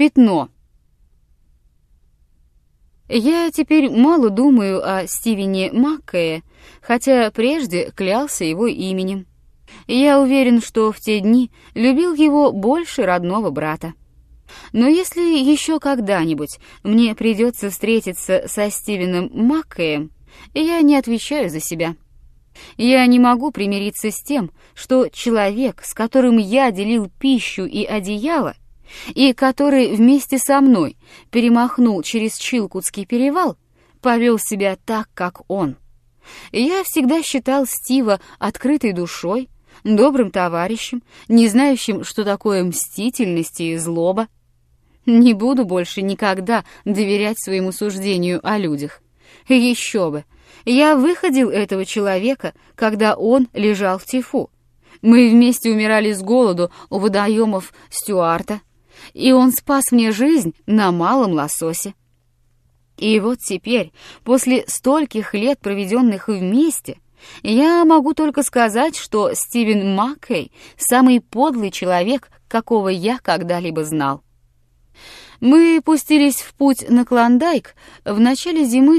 Пятно. Я теперь мало думаю о Стивене Маккее, хотя прежде клялся его именем. Я уверен, что в те дни любил его больше родного брата. Но если еще когда-нибудь мне придется встретиться со Стивеном Маккеем, я не отвечаю за себя. Я не могу примириться с тем, что человек, с которым я делил пищу и одеяло, и который вместе со мной перемахнул через Чилкутский перевал, повел себя так, как он. Я всегда считал Стива открытой душой, добрым товарищем, не знающим, что такое мстительность и злоба. Не буду больше никогда доверять своему суждению о людях. Еще бы! Я выходил этого человека, когда он лежал в тифу. Мы вместе умирали с голоду у водоемов Стюарта, и он спас мне жизнь на малом лососе. И вот теперь, после стольких лет, проведенных вместе, я могу только сказать, что Стивен Маккей — самый подлый человек, какого я когда-либо знал. Мы пустились в путь на Клондайк в начале зимы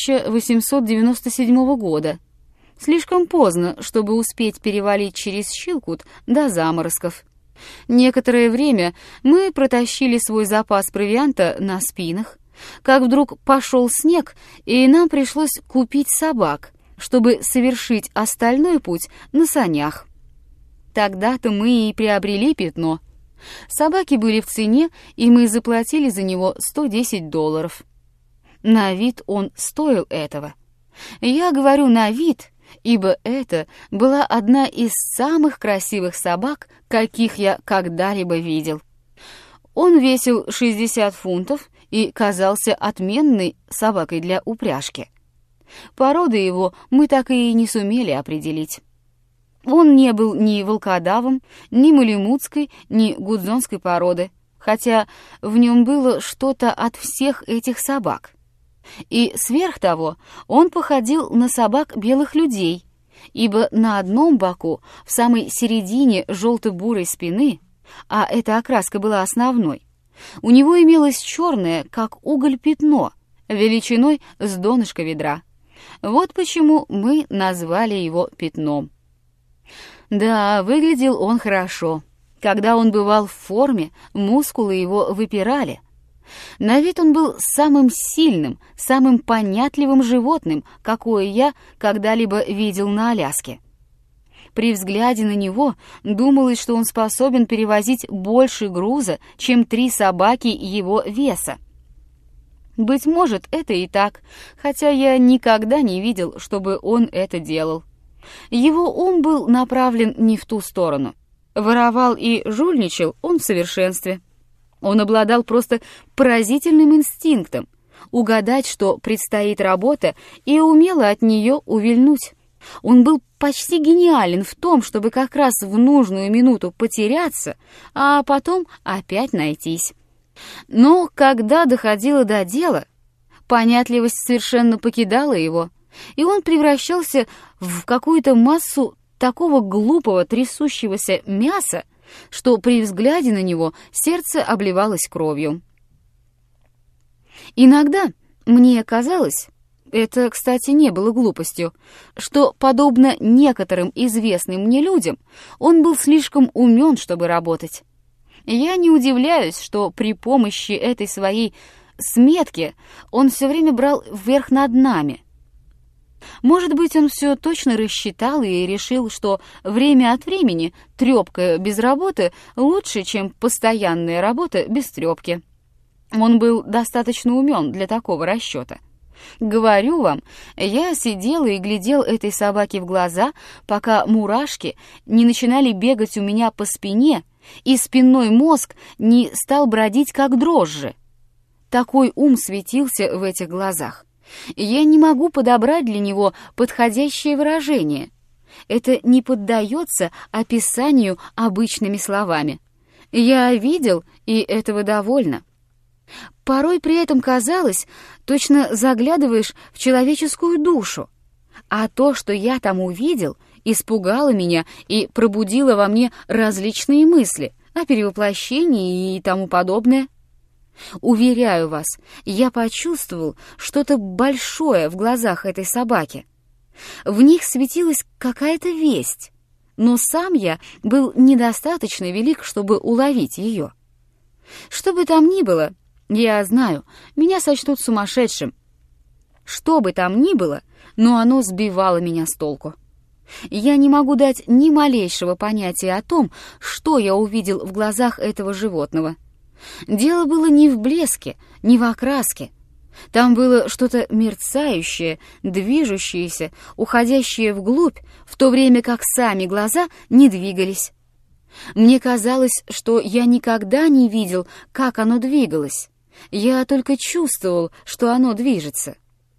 1897 года. Слишком поздно, чтобы успеть перевалить через Чилкут до заморозков. Некоторое время мы протащили свой запас провианта на спинах, как вдруг пошел снег, и нам пришлось купить собак, чтобы совершить остальной путь на санях. Тогда-то мы и приобрели Пятно. Собаки были в цене, и мы заплатили за него $110. На вид он стоил этого. Я говорю «на вид», ибо это была одна из самых красивых собак, каких я когда-либо видел. Он весил 60 фунтов и казался отменной собакой для упряжки. Породы его мы так и не сумели определить. Он не был ни волкодавом, ни малемутской, ни гудзонской породы, хотя в нем было что-то от всех этих собак. И сверх того он походил на собак белых людей, ибо на одном боку, в самой середине желто-бурой спины, а эта окраска была основной, у него имелось черное, как уголь, пятно, величиной с донышка ведра. Вот почему мы назвали его Пятном. Да, выглядел он хорошо. Когда он бывал в форме, мускулы его выпирали. На вид он был самым сильным, самым понятливым животным, какое я когда-либо видел на Аляске. При взгляде на него думалось, что он способен перевозить больше груза, чем 3 собаки его веса. Быть может, это и так, хотя я никогда не видел, чтобы он это делал. Его ум был направлен не в ту сторону. Воровал и жульничал он в совершенстве. Он обладал просто поразительным инстинктом угадать, что предстоит работа, и умело от нее увильнуть. Он был почти гениален в том, чтобы как раз в нужную минуту потеряться, а потом опять найтись. Но когда доходило до дела, понятливость совершенно покидала его, и он превращался в какую-то массу такого глупого трясущегося мяса, что при взгляде на него сердце обливалось кровью. Иногда мне казалось, это, кстати, не было глупостью, что, подобно некоторым известным мне людям, он был слишком умен, чтобы работать. Я не удивляюсь, что при помощи этой своей сметки он все время брал верх над нами. Может быть, он все точно рассчитал и решил, что время от времени трёпка без работы лучше, чем постоянная работа без трёпки. Он был достаточно умен для такого расчета. Говорю вам, я сидел и глядел этой собаке в глаза, пока мурашки не начинали бегать у меня по спине, и спинной мозг не стал бродить как дрожжи. Такой ум светился в этих глазах. Я не могу подобрать для него подходящее выражение. Это не поддается описанию обычными словами. Я видел, и этого довольно. Порой при этом казалось, точно заглядываешь в человеческую душу. А то, что я там увидел, испугало меня и пробудило во мне различные мысли о перевоплощении и тому подобное. Уверяю вас, я почувствовал что-то большое в глазах этой собаки. В них светилась какая-то весть, но сам я был недостаточно велик, чтобы уловить ее. Что бы там ни было, я знаю, меня сочтут сумасшедшим. Что бы там ни было, но оно сбивало меня с толку. Я не могу дать ни малейшего понятия о том, что я увидел в глазах этого животного. Дело было не в блеске, не в окраске. Там было что-то мерцающее, движущееся, уходящее вглубь, в то время как сами глаза не двигались. Мне казалось, что я никогда не видел, как оно двигалось. Я только чувствовал, что оно движется.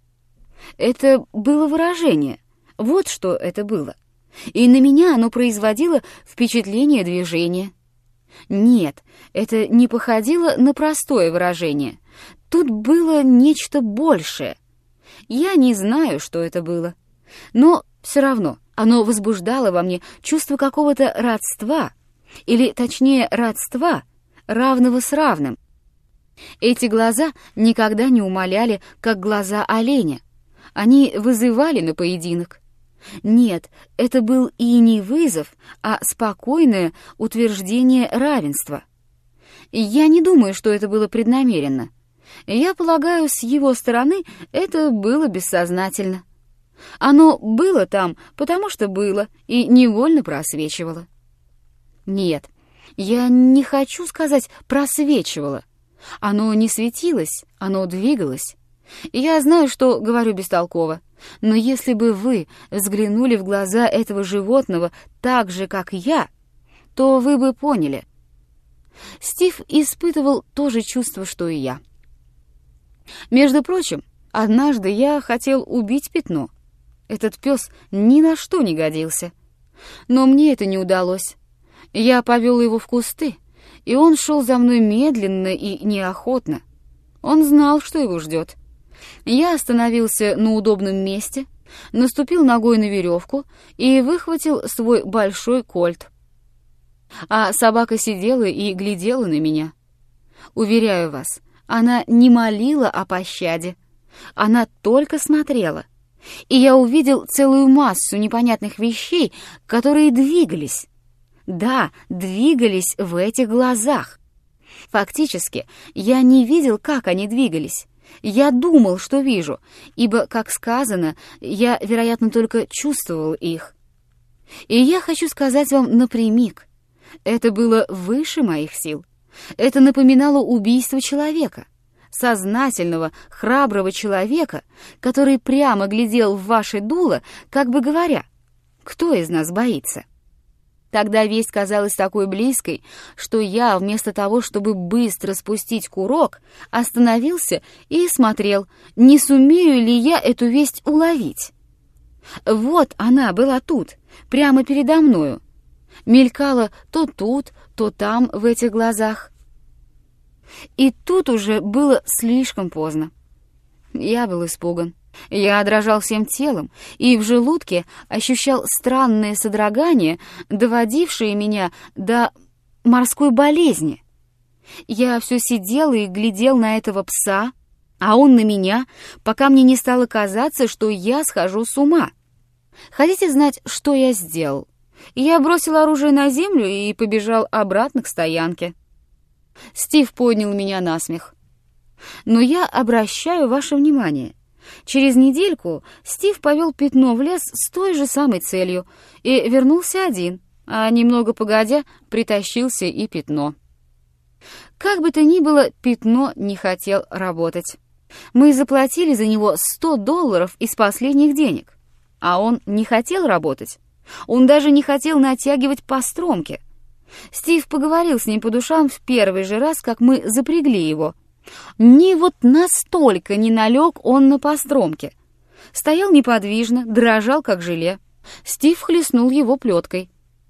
Это было выражение. Вот что это было. И на меня оно производило впечатление движения. Нет, это не походило на простое выражение. Тут было нечто большее. Я не знаю, что это было. Но все равно оно возбуждало во мне чувство какого-то родства, или, точнее, родства, равного с равным. Эти глаза никогда не умоляли, как глаза оленя. Они вызывали на поединок. Нет, это был и не вызов, а спокойное утверждение равенства. Я не думаю, что это было преднамеренно. Я полагаю, с его стороны это было бессознательно. Оно было там, потому что было, и невольно просвечивало. Нет, я не хочу сказать «просвечивало». Оно не светилось, оно двигалось. Я знаю, что говорю бестолково, но если бы вы взглянули в глаза этого животного так же, как я, то вы бы поняли. Стив испытывал то же чувство, что и я. Между прочим, однажды я хотел убить Пятно. Этот пес ни на что не годился. Но мне это не удалось. Я повел его в кусты, и он шел за мной медленно и неохотно. Он знал, что его ждет. Я остановился на удобном месте, наступил ногой на веревку и выхватил свой большой кольт. А собака сидела и глядела на меня. Уверяю вас, она не молила о пощаде. Она только смотрела. И я увидел целую массу непонятных вещей, которые двигались. Да, двигались в этих глазах. Фактически, я не видел, как они двигались. Я думал, что вижу, ибо, как сказано, я, вероятно, только чувствовал их. И я хочу сказать вам напрямик. Это было выше моих сил. Это напоминало убийство человека. Сознательного, храброго человека, который прямо глядел в ваше дуло, как бы говоря, кто из нас боится? Тогда весть казалась такой близкой, что я, вместо того, чтобы быстро спустить курок, остановился и смотрел, не сумею ли я эту весть уловить. Вот она была тут, прямо передо мною. Мелькала то тут, то там в этих глазах. И тут уже было слишком поздно. Я был испуган. Я дрожал всем телом, и в желудке ощущал странное содрогание, доводившее меня до морской болезни. Я все сидел и глядел на этого пса, а он на меня, пока мне не стало казаться, что я схожу с ума. Хотите знать, что я сделал? Я бросил оружие на землю и побежал обратно к стоянке. Стив поднял меня на смех. Но я обращаю ваше внимание. Через недельку Стив повел Пятно в лес с той же самой целью и вернулся один, а немного погодя притащился и Пятно. Как бы то ни было, Пятно не хотел работать. Мы заплатили за него $100 из последних денег, а он не хотел работать. Он даже не хотел натягивать постромки. Стив поговорил с ним по душам в первый же раз, как мы запрягли его. Ни вот настолько не налег он на постромки. Стоял неподвижно, дрожал, как желе. Стив хлестнул его плеткой.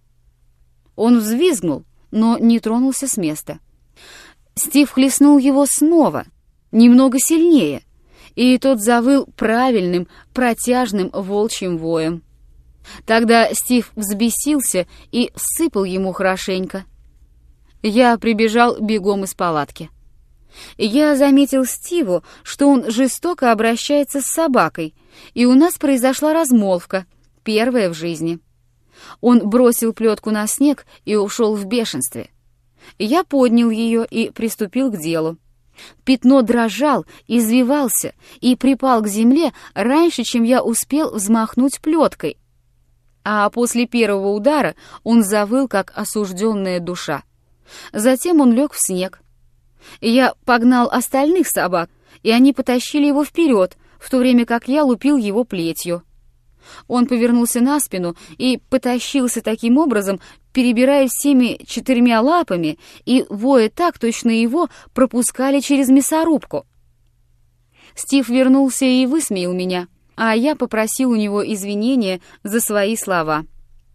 Он взвизгнул, но не тронулся с места. Стив хлестнул его снова, немного сильнее, и тот завыл правильным, протяжным волчьим воем. Тогда Стив взбесился и всыпал ему хорошенько. Я прибежал бегом из палатки. Я заметил Стиву, что он жестоко обращается с собакой, и у нас произошла размолвка, первая в жизни. Он бросил плетку на снег и ушел в бешенстве. Я поднял ее и приступил к делу. Пятно дрожал, извивался и припал к земле раньше, чем я успел взмахнуть плеткой. А после первого удара он завыл, как осужденная душа. Затем он лег в снег. Я погнал остальных собак, и они потащили его вперед, в то время как я лупил его плетью. Он повернулся на спину и потащился таким образом, перебирая всеми 4 лапами и воя так, точно его пропускали через мясорубку. Стив вернулся и высмеял меня, а я попросил у него извинения за свои слова.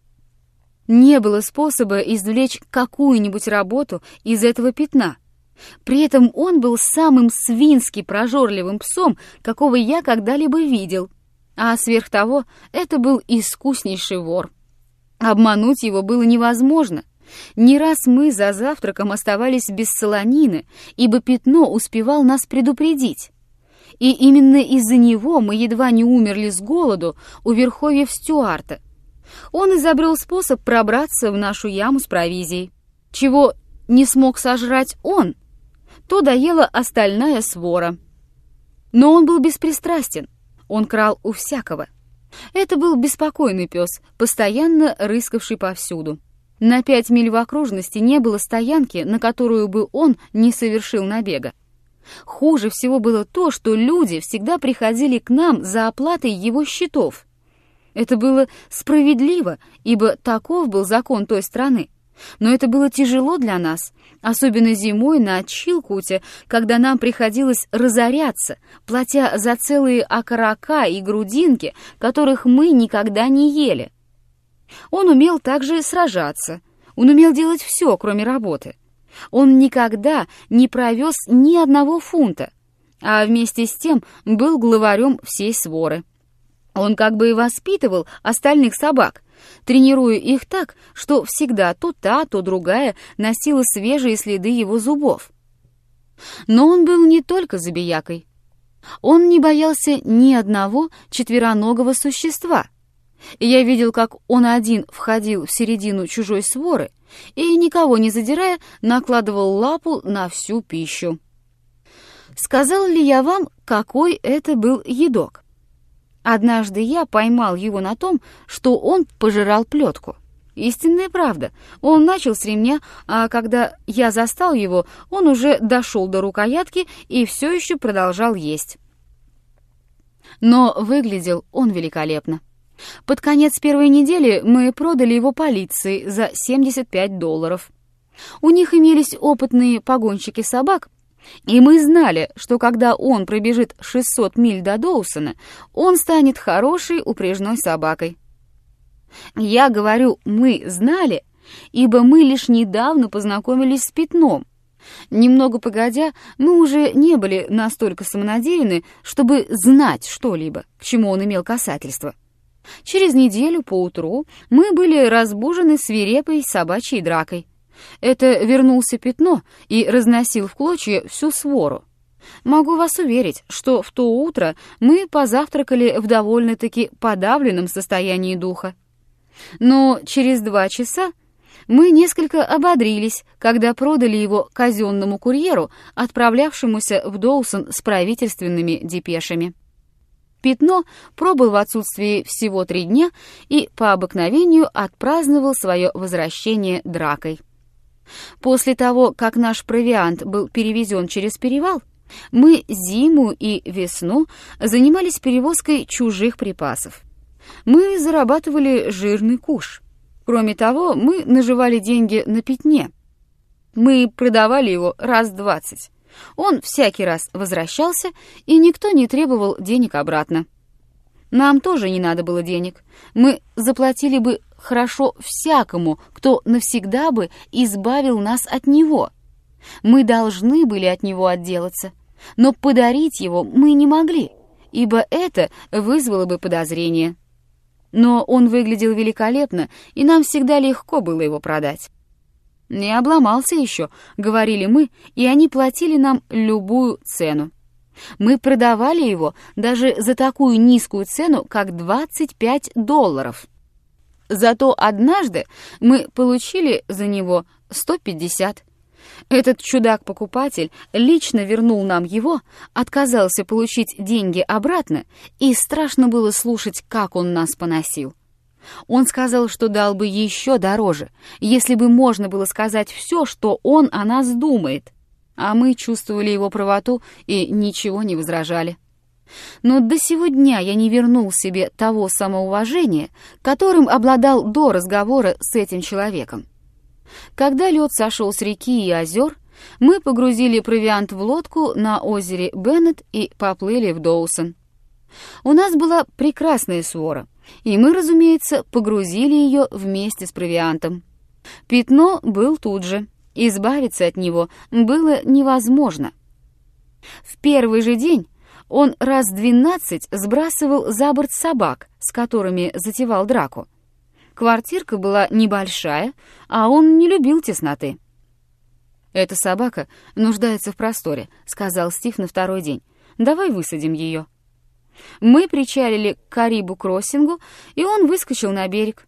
Не было способа извлечь какую-нибудь работу из этого пятна. При этом он был самым свински прожорливым псом, какого я когда-либо видел. А сверх того, это был искуснейший вор. Обмануть его было невозможно. Не раз мы за завтраком оставались без солонины, ибо пятно успевал нас предупредить. И именно из-за него мы едва не умерли с голоду у верховьев Стюарта. Он изобрел способ пробраться в нашу яму с провизией. Чего не смог сожрать он, то доела остальная свора. Но он был беспристрастен. Он крал у всякого. Это был беспокойный пес, постоянно рыскавший повсюду. На 5 миль в окружности не было стоянки, на которую бы он не совершил набега. Хуже всего было то, что люди всегда приходили к нам за оплатой его счетов. Это было справедливо, ибо таков был закон той страны. Но это было тяжело для нас, особенно зимой на Чилкуте, когда нам приходилось разоряться, платя за целые окорока и грудинки, которых мы никогда не ели. Он умел также сражаться, он умел делать все, кроме работы. Он никогда не провез ни одного фунта, а вместе с тем был главарем всей своры. Он как бы и воспитывал остальных собак, тренируя их так, что всегда то та, то другая носила свежие следы его зубов. Но он был не только забиякой. Он не боялся ни одного четвероногого существа. Я видел, как он один входил в середину чужой своры и, никого не задирая, накладывал лапу на всю пищу. Сказал ли я вам, какой это был едок? Однажды я поймал его на том, что он пожирал плетку. Истинная правда. Он начал с ремня, а когда я застал его, он уже дошел до рукоятки и все еще продолжал есть. Но выглядел он великолепно. Под конец первой недели мы продали его полиции за $75. У них имелись опытные погонщики собак, и мы знали, что когда он пробежит 600 миль до Доусона, он станет хорошей упряжной собакой. Я говорю «мы знали», ибо мы лишь недавно познакомились с Пятном. Немного погодя, мы уже не были настолько самонадеянны, чтобы знать что-либо, к чему он имел касательство. Через неделю поутру мы были разбужены свирепой собачьей дракой. Это вернулся Пятно и разносил в клочья всю свору. Могу вас уверить, что в то утро мы позавтракали в довольно-таки подавленном состоянии духа. Но через 2 часа мы несколько ободрились, когда продали его казенному курьеру, отправлявшемуся в Доусон с правительственными депешами. Пятно пробыл в отсутствии всего 3 дня и по обыкновению отпраздновал свое возвращение дракой. После того, как наш провиант был перевезен через перевал, мы зиму и весну занимались перевозкой чужих припасов. Мы зарабатывали жирный куш. Кроме того, мы наживали деньги на Пятне. Мы продавали его раз 20. Он всякий раз возвращался, и никто не требовал денег обратно. Нам тоже не надо было денег. Мы заплатили бы хорошо всякому, кто навсегда бы избавил нас от него. Мы должны были от него отделаться, но подарить его мы не могли, ибо это вызвало бы подозрение. Но он выглядел великолепно, и нам всегда легко было его продать. «Не обломался еще», — говорили мы, и они платили нам любую цену. Мы продавали его даже за такую низкую цену, как $25. Зато однажды мы получили за него 150. Этот чудак-покупатель лично вернул нам его, отказался получить деньги обратно, и страшно было слушать, как он нас поносил. Он сказал, что дал бы еще дороже, если бы можно было сказать все, что он о нас думает. А мы чувствовали его правоту и ничего не возражали. Но до сего дня я не вернул себе того самоуважения, которым обладал до разговора с этим человеком. Когда лед сошел с реки и озер, мы погрузили провиант в лодку на озере Беннет и поплыли в Доусон. У нас была прекрасная свора, и мы, разумеется, погрузили ее вместе с провиантом. Пятно был тут же. Избавиться от него было невозможно. В первый же день он раз 12 сбрасывал за борт собак, с которыми затевал драку. Квартирка была небольшая, а он не любил тесноты. «Эта собака нуждается в просторе», — сказал Стив на второй день. «Давай высадим ее». Мы причалили к Карибу-кроссингу, и он выскочил на берег.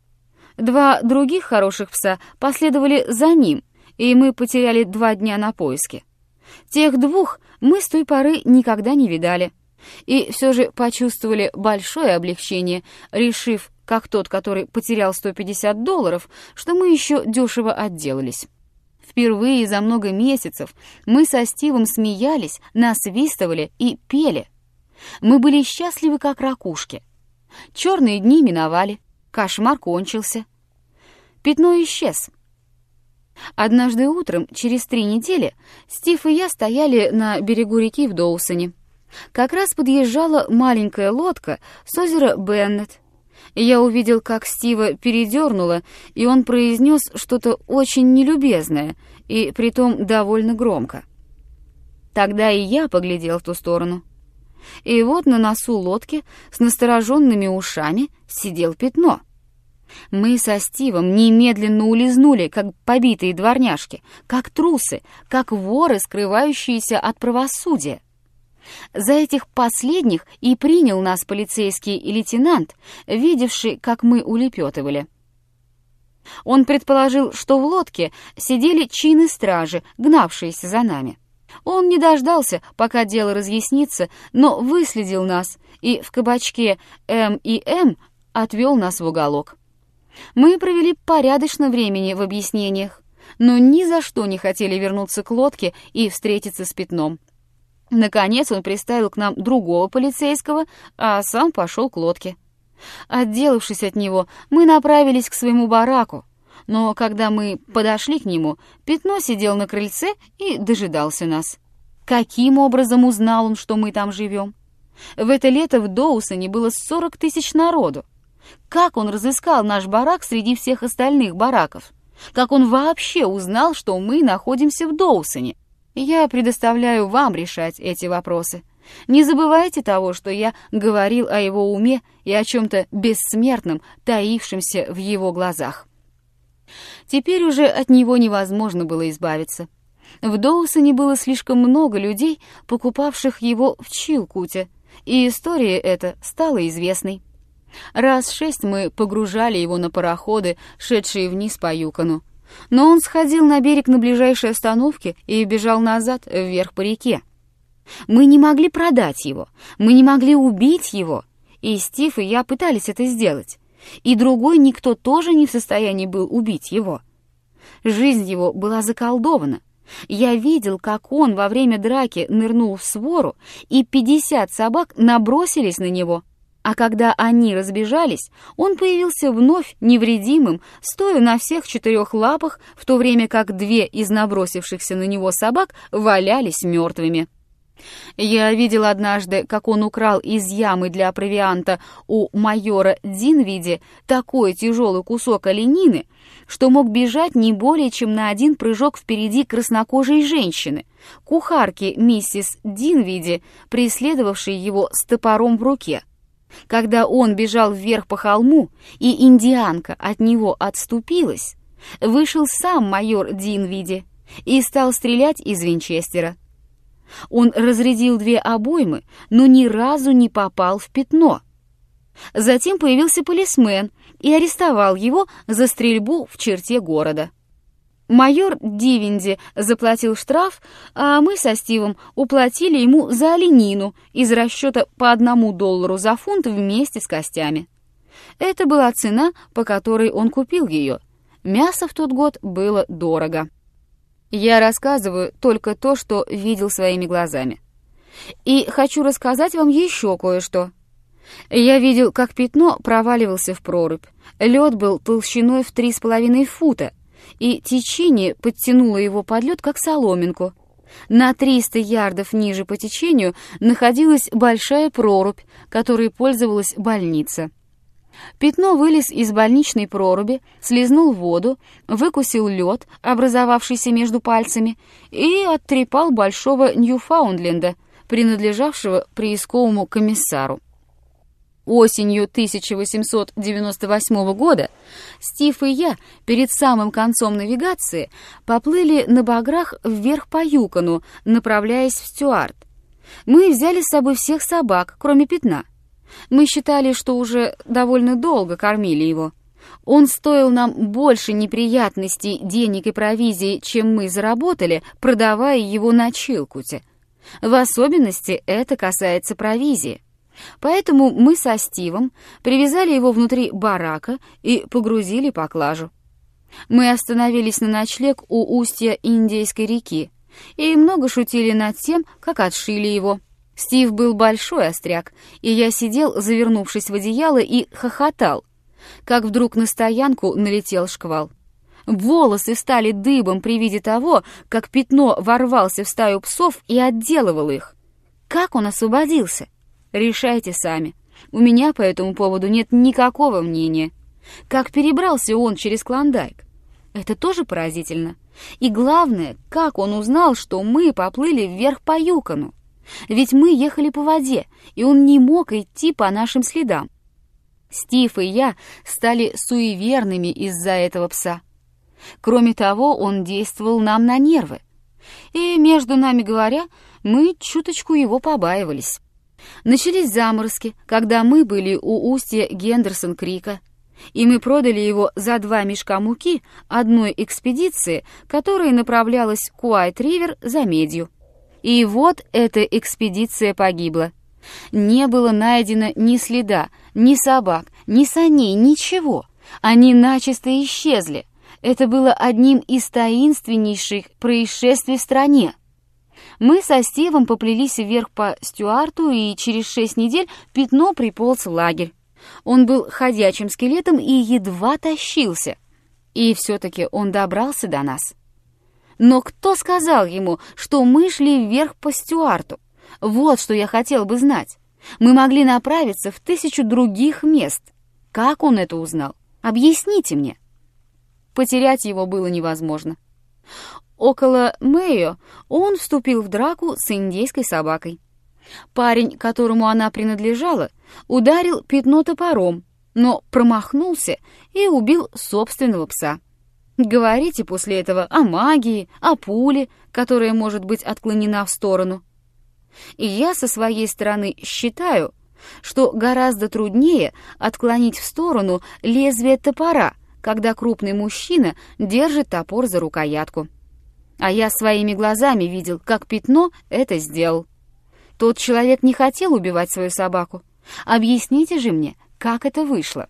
2 других хороших пса последовали за ним, и мы потеряли 2 дня на поиски. Тех 2 мы с той поры никогда не видали, и все же почувствовали большое облегчение, решив, как тот, который потерял $150, что мы еще дешево отделались. Впервые за много месяцев мы со Стивом смеялись, насвистывали и пели. Мы были счастливы, как ракушки. Черные дни миновали, кошмар кончился. Пятно исчез. Однажды утром, через 3 недели, Стив и я стояли на берегу реки в Доусоне. Как раз подъезжала маленькая лодка с озера Беннет. Я увидел, как Стива передернуло, и он произнес что-то очень нелюбезное, и притом довольно громко. Тогда и я поглядел в ту сторону. И вот на носу лодки с настороженными ушами сидел Пятно. Мы со Стивом немедленно улизнули, как побитые дворняжки, как трусы, как воры, скрывающиеся от правосудия. За этих последних и принял нас полицейский лейтенант, видевший, как мы улепетывали. Он предположил, что в лодке сидели чины стражи, гнавшиеся за нами. Он не дождался, пока дело разъяснится, но выследил нас и в кабачке М&М отвел нас в уголок. Мы провели порядочно времени в объяснениях, но ни за что не хотели вернуться к лодке и встретиться с Пятном. Наконец он приставил к нам другого полицейского, а сам пошел к лодке. Отделавшись от него, мы направились к своему бараку, но когда мы подошли к нему, Пятно сидел на крыльце и дожидался нас. Каким образом узнал он, что мы там живем? В это лето в Доусоне было 40 000 народу. Как он разыскал наш барак среди всех остальных бараков? Как он вообще узнал, что мы находимся в Доусоне? Я предоставляю вам решать эти вопросы. Не забывайте того, что я говорил о его уме и о чем-то бессмертном, таившемся в его глазах. Теперь уже от него невозможно было избавиться. В Доусоне было слишком много людей, покупавших его в Чилкуте, и история эта стала известной. Раз 6 мы погружали его на пароходы, шедшие вниз по Юкону. Но он сходил на берег на ближайшей остановке и бежал назад, вверх по реке. Мы не могли продать его, мы не могли убить его, и Стив и я пытались это сделать. И другой никто тоже не в состоянии был убить его. Жизнь его была заколдована. Я видел, как он во время драки нырнул в свору, и 50 собак набросились на него. А когда они разбежались, он появился вновь невредимым, стоя на всех 4 лапах, в то время как 2 из набросившихся на него собак валялись мертвыми. Я видел однажды, как он украл из ямы для провианта у майора Динвиди такой тяжелый кусок оленины, что мог бежать не более чем на 1 прыжок впереди краснокожей женщины, кухарки миссис Динвиди, преследовавшей его с топором в руке. Когда он бежал вверх по холму, и индианка от него отступилась, вышел сам майор Динвиди и стал стрелять из Винчестера. Он разрядил 2 обоймы, но ни разу не попал в Пятно. Затем появился полисмен и арестовал его за стрельбу в черте города. Майор Дивинди заплатил штраф, а мы со Стивом уплатили ему за оленину из расчета по $1 за фунт вместе с костями. Это была цена, по которой он купил ее. Мясо в тот год было дорого. Я рассказываю только то, что видел своими глазами. И хочу рассказать вам еще кое-что. Я видел, как Пятно проваливался в прорубь. Лед был толщиной в 3,5 фута, и течение подтянуло его под лед, как соломинку. На 300 ярдов ниже по течению находилась большая прорубь, которой пользовалась больница. Пятно вылез из больничной проруби, слизнул воду, выкусил лед, образовавшийся между пальцами, и оттрепал большого Ньюфаундленда, принадлежавшего приисковому комиссару. Осенью 1898 года Стив и я перед самым концом навигации поплыли на баграх вверх по Юкону, направляясь в Стюарт. Мы взяли с собой всех собак, кроме Пятна. Мы считали, что уже довольно долго кормили его. Он стоил нам больше неприятностей, денег и провизии, чем мы заработали, продавая его на Чилкуте. В особенности это касается провизии. Поэтому мы со Стивом привязали его внутри барака и погрузили поклажу. Мы остановились на ночлег у устья Индейской реки и много шутили над тем, как отшили его. Стив был большой остряк, и я сидел, завернувшись в одеяло, и хохотал, как вдруг на стоянку налетел шквал. Волосы встали дыбом при виде того, как Пятно ворвался в стаю псов и отделывал их. Как он освободился? Решайте сами. У меня по этому поводу нет никакого мнения. Как перебрался он через Клондайк? Это тоже поразительно. И главное, как он узнал, что мы поплыли вверх по Юкону? Ведь мы ехали по воде, и он не мог идти по нашим следам. Стив и я стали суеверными из-за этого пса. Кроме того, он действовал нам на нервы. И, между нами говоря, мы чуточку его побаивались. Начались заморозки, когда мы были у устья Гендерсон-Крика, и мы продали его за 2 мешка муки одной экспедиции, которая направлялась к Уайт-Ривер за медью. И вот эта экспедиция погибла. Не было найдено ни следа, ни собак, ни саней, ничего. Они начисто исчезли. Это было одним из таинственнейших происшествий в стране. Мы со Стивом поплелись вверх по Стюарту, и через 6 недель Пятно приполз в лагерь. Он был ходячим скелетом и едва тащился. И все-таки он добрался до нас. Но кто сказал ему, что мы шли вверх по Стюарту? Вот что я хотел бы знать. Мы могли направиться в 1000 других мест. Как он это узнал? Объясните мне. Потерять его было невозможно. Около Мэйо он вступил в драку с индейской собакой. Парень, которому она принадлежала, ударил Пятно топором, но промахнулся и убил собственного пса. Говорите после этого о магии, о пуле, которая может быть отклонена в сторону. И я со своей стороны считаю, что гораздо труднее отклонить в сторону лезвие топора, когда крупный мужчина держит топор за рукоятку. А я своими глазами видел, как Пятно это сделал. Тот человек не хотел убивать свою собаку. Объясните же мне, как это вышло.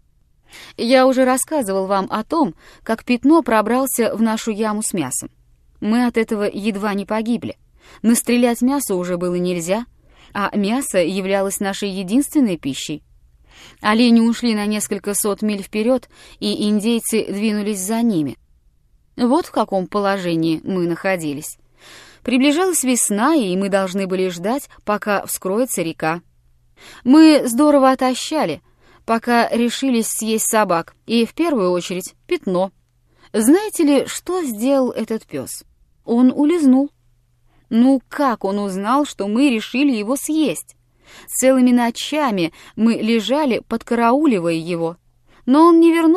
Я уже рассказывал вам о том, как Пятно пробрался в нашу яму с мясом. Мы от этого едва не погибли. Настрелять мясо уже было нельзя, а мясо являлось нашей единственной пищей. Олени ушли на несколько сот миль вперед, и индейцы двинулись за ними. Вот в каком положении мы находились. Приближалась весна, и мы должны были ждать, пока вскроется река. Мы здорово отощали, пока решились съесть собак, и в первую очередь Пятно. Знаете ли, что сделал этот пес? Он улизнул. Ну как он узнал, что мы решили его съесть? Целыми ночами мы лежали, подкарауливая его. Но он не вернулся,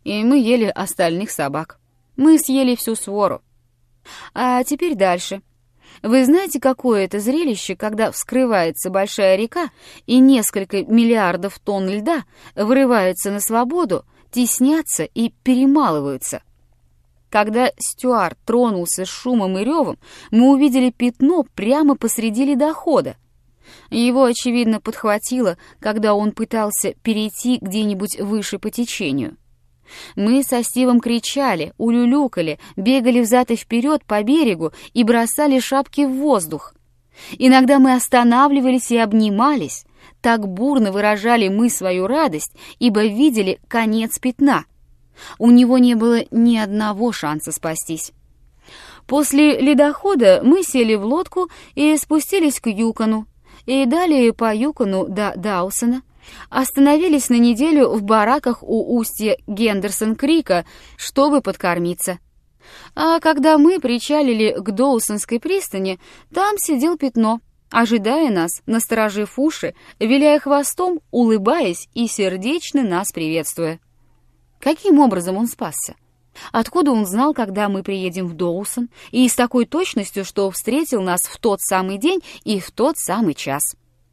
и мы ели остальных собак. Мы съели всю свору. А теперь дальше. Вы знаете, какое это зрелище, когда вскрывается большая река, и несколько миллиардов тонн льда вырываются на свободу, теснятся и перемалываются? Когда Стюарт тронулся с шумом и ревом, мы увидели пятно прямо посреди ледохода. Его, очевидно, подхватило, когда он пытался перейти где-нибудь выше по течению. Мы со Стивом кричали, улюлюкали, бегали взад и вперед по берегу и бросали шапки в воздух. Иногда мы останавливались и обнимались. Так бурно выражали мы свою радость, ибо видели конец пятна. У него не было ни одного шанса спастись. После ледохода мы сели в лодку и спустились к Юкону, и далее по Юкону до Доусона. Остановились на неделю в бараках у устья Гендерсон-Крика, чтобы подкормиться. А когда мы причалили к Доусонской пристани, там сидел пятно, ожидая нас, насторожив уши, виляя хвостом, улыбаясь и сердечно нас приветствуя. Каким образом он спасся? Откуда он знал, когда мы приедем в Доусон, и с такой точностью, что встретил нас в тот самый день и в тот самый час?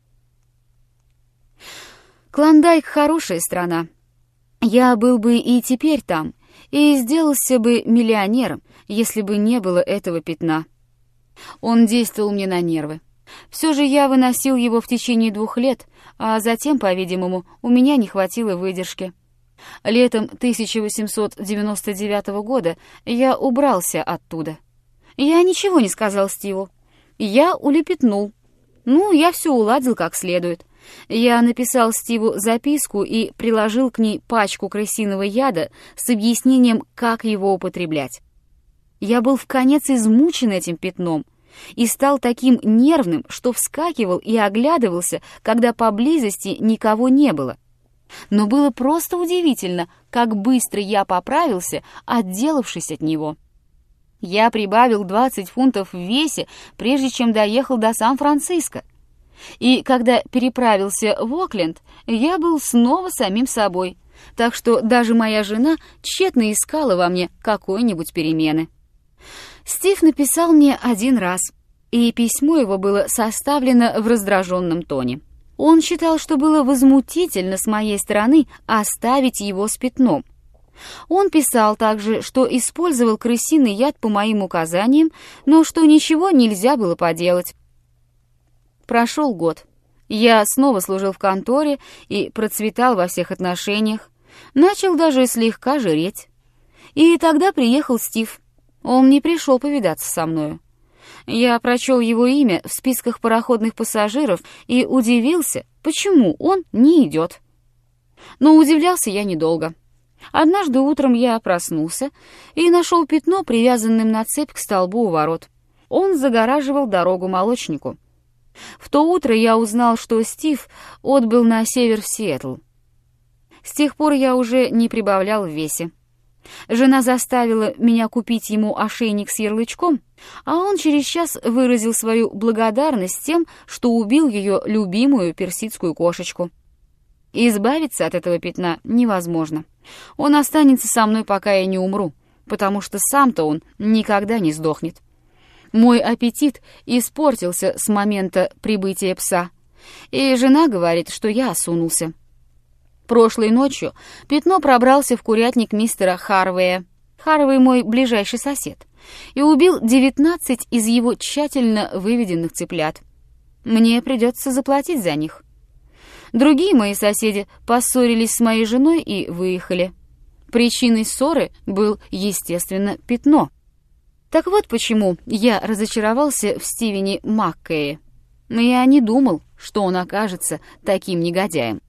Клондайк — хорошая страна. Я был бы и теперь там, и сделался бы миллионером, если бы не было этого пятна. Он действовал мне на нервы. Все же я выносил его в течение 2 лет, а затем, по-видимому, у меня не хватило выдержки. Летом 1899 года я убрался оттуда. Я ничего не сказал Стиву. Я улепетнул. Я все уладил как следует. Я написал Стиву записку и приложил к ней пачку крысиного яда с объяснением, как его употреблять. Я был вконец измучен этим пятном и стал таким нервным, что вскакивал и оглядывался, когда поблизости никого не было. Но было просто удивительно, как быстро я поправился, отделавшись от него. Я прибавил 20 фунтов в весе, прежде чем доехал до Сан-Франциско. И когда переправился в Окленд, я был снова самим собой, так что даже моя жена тщетно искала во мне какой-нибудь перемены. Стив написал мне 1 раз, и письмо его было составлено в раздраженном тоне. Он считал, что было возмутительно с моей стороны оставить его с пятном. Он писал также, что использовал крысиный яд по моим указаниям, но что ничего нельзя было поделать. Прошел год. Я снова служил в конторе и процветал во всех отношениях. Начал даже слегка жиреть. И тогда приехал Стив. Он не пришел повидаться со мною. Я прочел его имя в списках пароходных пассажиров и удивился, почему он не идет. Но удивлялся я недолго. Однажды утром я проснулся и нашел пятно, привязанным на цепь к столбу у ворот. Он загораживал дорогу молочнику. В то утро я узнал, что Стив отбыл на север в Сиэтл. С тех пор я уже не прибавлял в весе. Жена заставила меня купить ему ошейник с ярлычком, а он через час выразил свою благодарность тем, что убил ее любимую персидскую кошечку. Избавиться от этого пятна невозможно. Он останется со мной, пока я не умру, потому что сам-то он никогда не сдохнет. Мой аппетит испортился с момента прибытия пса, и жена говорит, что я осунулся. Прошлой ночью пятно пробрался в курятник мистера Харвея. Харвей мой ближайший сосед, и убил 19 из его тщательно выведенных цыплят. Мне придется заплатить за них. Другие мои соседи поссорились с моей женой и выехали. Причиной ссоры был, естественно, пятно. Так вот почему я разочаровался в Стивене Маккее. Я не думал, что он окажется таким негодяем.